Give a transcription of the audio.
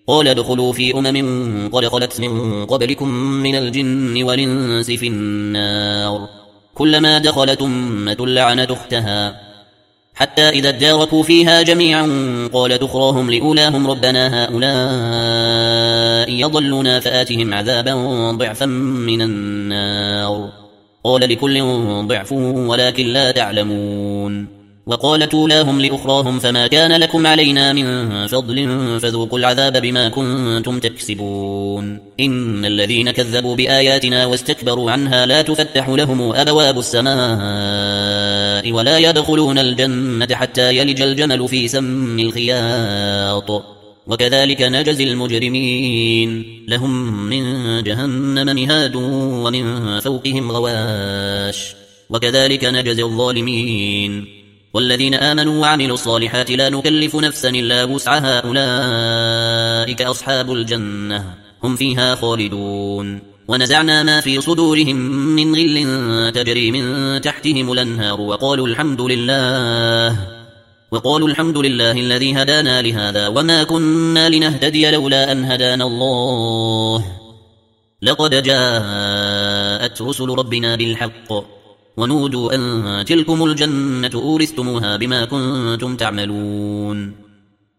قال ادخلوا في قد خلت من قبلكم من الجن والإنس في النار كلما دخلت أمة لعنت أختها حتى إذا اداركوا فيها جميعا قالت أخراهم لأولاهم ربنا هؤلاء يضلون فآتهم عذابا ضعفا من النار قال لكل ضعف ولكن لا تعلمون وقالت أولاهم لأخراهم فما كان لكم علينا من فضل فذوقوا العذاب بما كنتم تكسبون إن الذين كذبوا بآياتنا واستكبروا عنها لا تفتح لهم أبواب السماء ولا يدخلون الجنة حتى يلج الجمل في سم الخياط وكذلك نجزي المجرمين لهم من جهنم مهاد ومن فوقهم غواش وكذلك نجزي الظالمين والذين آمنوا وعملوا الصالحات لا نكلف نفسا إلا وسعها أولئك أصحاب الجنة هم فيها خالدون ونزعنا ما في صدورهم من غل تجري من تحتهم الأنهار وقالوا الحمد لله الذي هدانا لهذا وما كنا لنهتدي لولا أن هدانا الله لقد جاءت رسل ربنا بالحق ونودوا أن تلكم الجنة أورثتموها بما كنتم تعملون